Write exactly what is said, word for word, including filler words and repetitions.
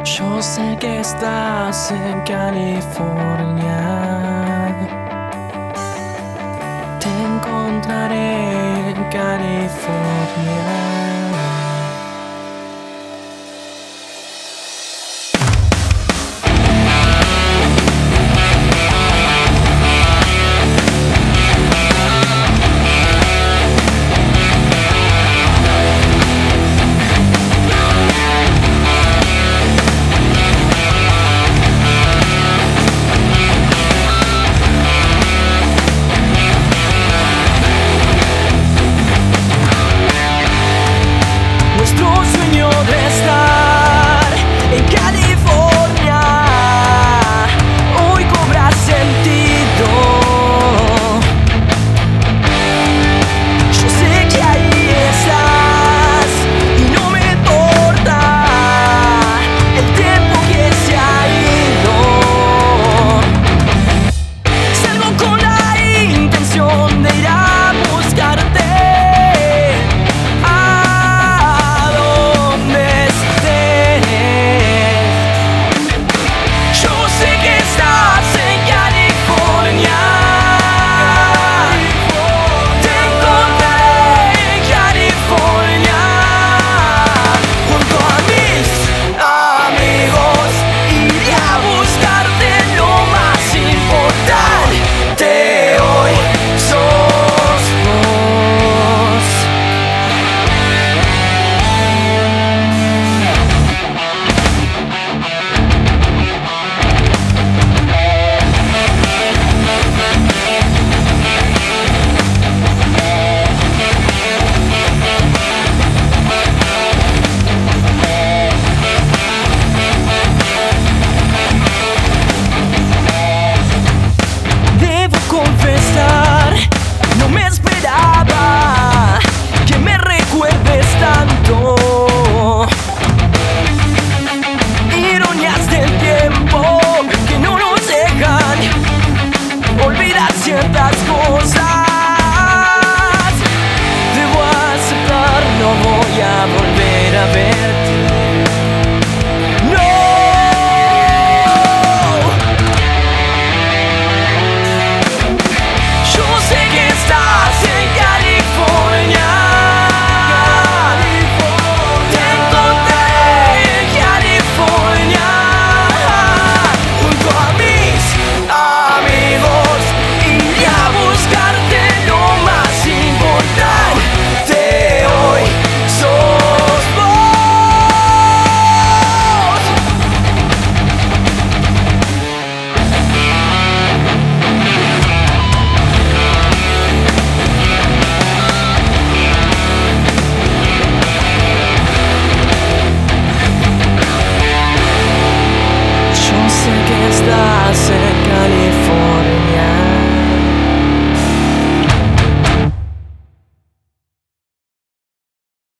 Yo sé que estás en California. Te encontraré en California. No me esperaba que me recuerdes tanto. Ironías del tiempo que no nos dejan olvidar ciertas cosas. Debo aceptar, no voy a volver a ver